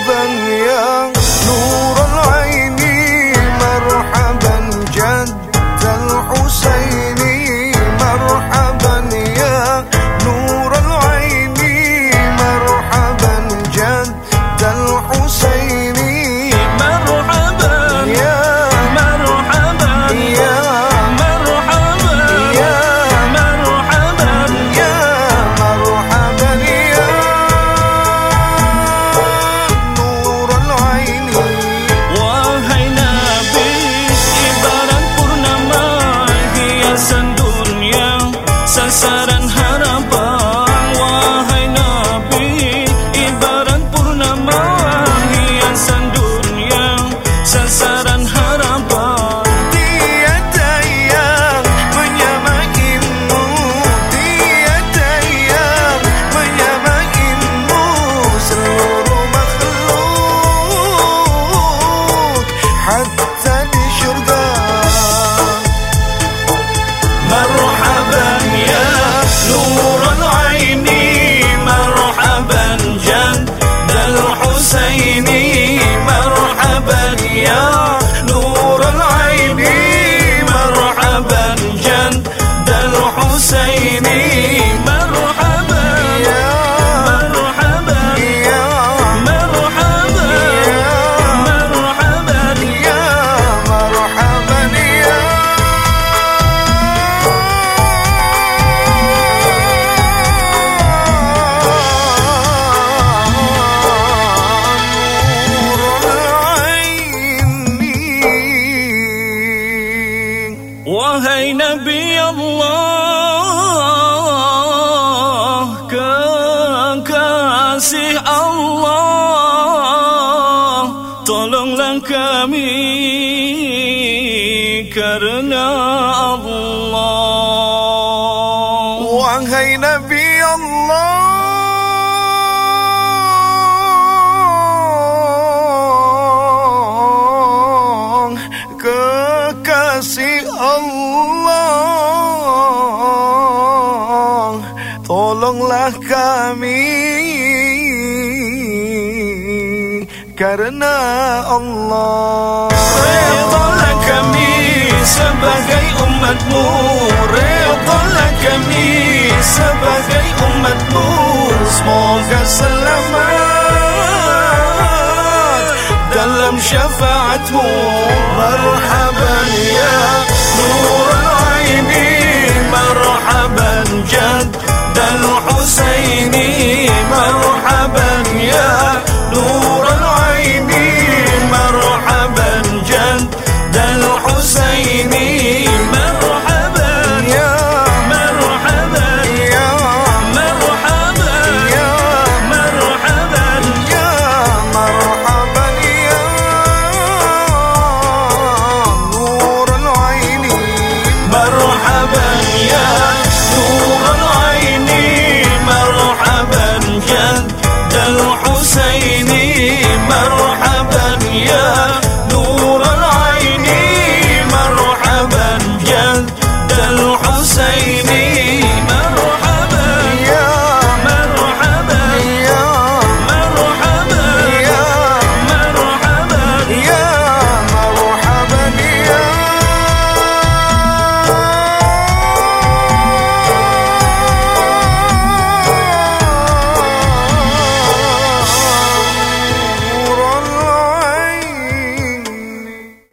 مرحبا يا نور العين مرحبا جد الحسين مرحبا يا نور العين مرحبا جد الحسين مرحبا يا مرحبا يا مرحبا يا مرحبا يا مرحبا يا نور العين. Wahai Nabi, ibarat purnama, hiasan dunia, sasaran harapan. Wahai Nabi, ibarat purnama, hiasan dunia, sasaran harapan. Tiada yang menyamaimu, tiada yang menyamaimu, seluruh makhluk hatta di syurga. Marhaban ya nur al-aini, marhaban jaddal husaini, marhaban ya nur al-aini, marhaban jaddal husaini, marhaban Ya marhaban ya marhaban marhaban ya marhaban ya Wahai Nabi Allah, kekasih Allah, tolonglah kami karena Allah. Wahai Nabi Allah, kekasih Allah, tolonglah kami karena Allah. Redalah kami sebagai umatmu, redalah kami sebagai umatmu, semoga selamat dalam syafaatmu. Marhaban ya nur